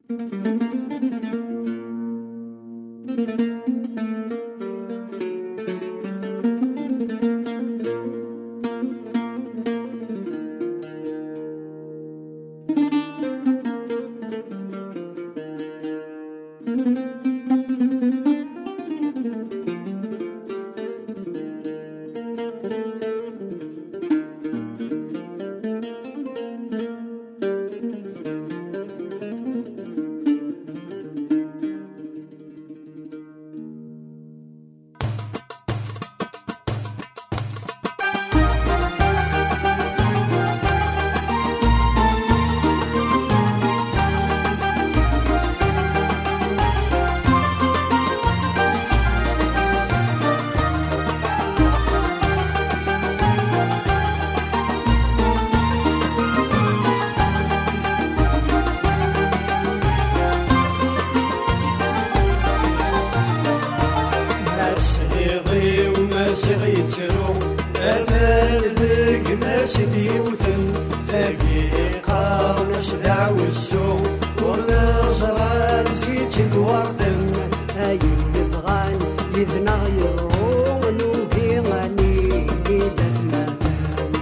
غيترو أثال ذق ماشي ديوثن ثاقي قارناش دعو السوق ونزرى نسيت الورثن أين يبغان يذنى يروغ نوكي غني ليدة مثلا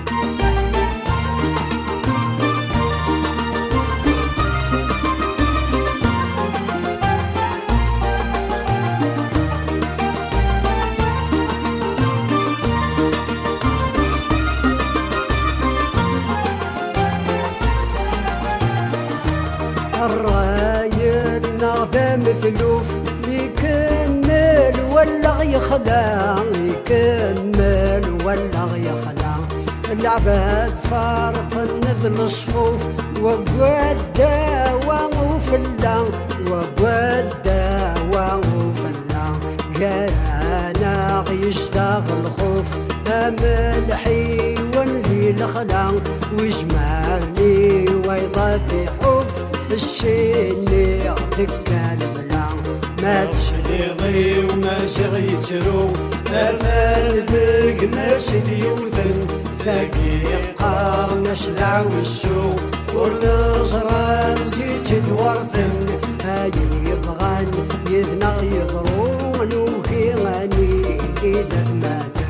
الرايد نغدا مثلوف يكمل ولا يخلع يكمل ولا يخلع العباد فارق نذل الصفوف وقدا وغفلا وقدا وغفلا قانا يشتغل الخوف ملحي ونلي الخلا وجمالي ويضاتي حوف الشيني يعطيك البلا ما تشليغي وما شغيترو أثال ذق ماشي ديوثن ثاقي قارناش دعو السوق ونزرى نسيت الورثن هاين يبغان يذنى يضرون وكي غني إذا مثلا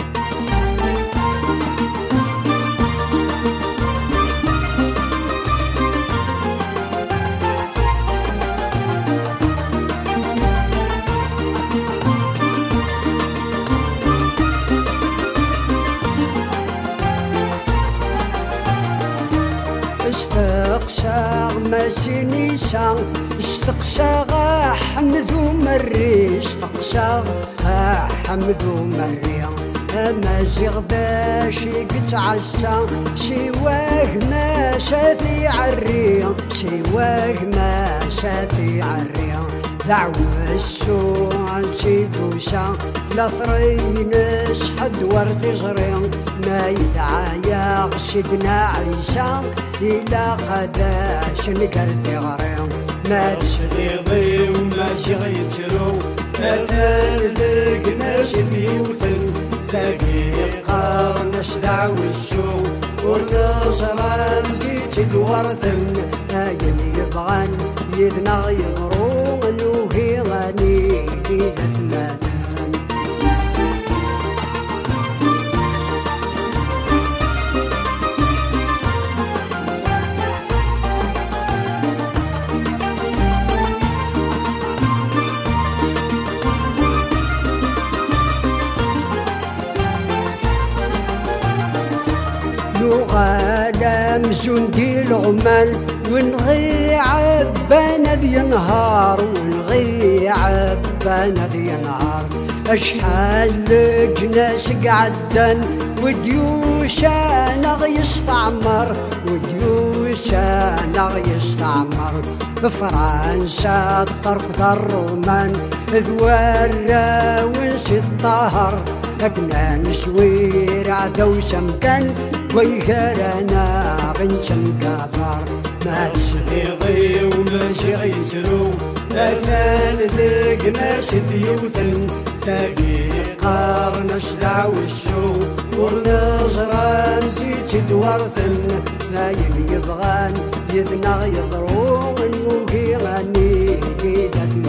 اشتق شاغ ماشي نيشان اشتق شاغ حمد ومري اشتق شاغ حمد ومري اما جي غدا شي قتعشا شي واق ما شافي عري شي واق ما شافي عري دعوة السوء شي دوشا لا ثرينش حد ورد غري ما يدعى يغشدنا عيشا إلا قداش نقلت غري ما تشليغي وما شغيترو أثال ذق ماشي ديوثن ثاقي قارناش دعو السوق ونزرى نسيت الورثن هاين يبغان يذنى يضرون وهي غني ليدة مثلا غالم جندي العمال ونغي عبانا ذي نهار ونغي عبانا ذي نهار اشحال جناس قعدن وديوشانا يستعمر وديوشانا يستعمر بفرنسا الطرف الرومان ذوالة ونسي الطهر أكنا نسوير عدو سمكان ويكارنا غنشم كافر ما تشليغي وما شغيترو أثال ذق ماشي ديوثن ثاقي قارناش دعو السوق ونزرى نسيت الورثن لا يبغان يذنى يضرون وكي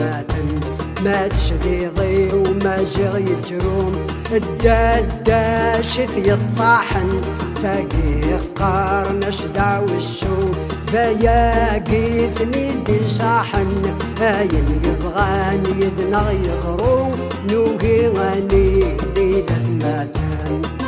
ماتن ما تشريضي وما جغ يجروم الداداشت يطاحن تاقي قارن شدع وشو ذياقيتني دي صاحن هاين يبغان يدنغ يغرو نوغي غني ذي ماتن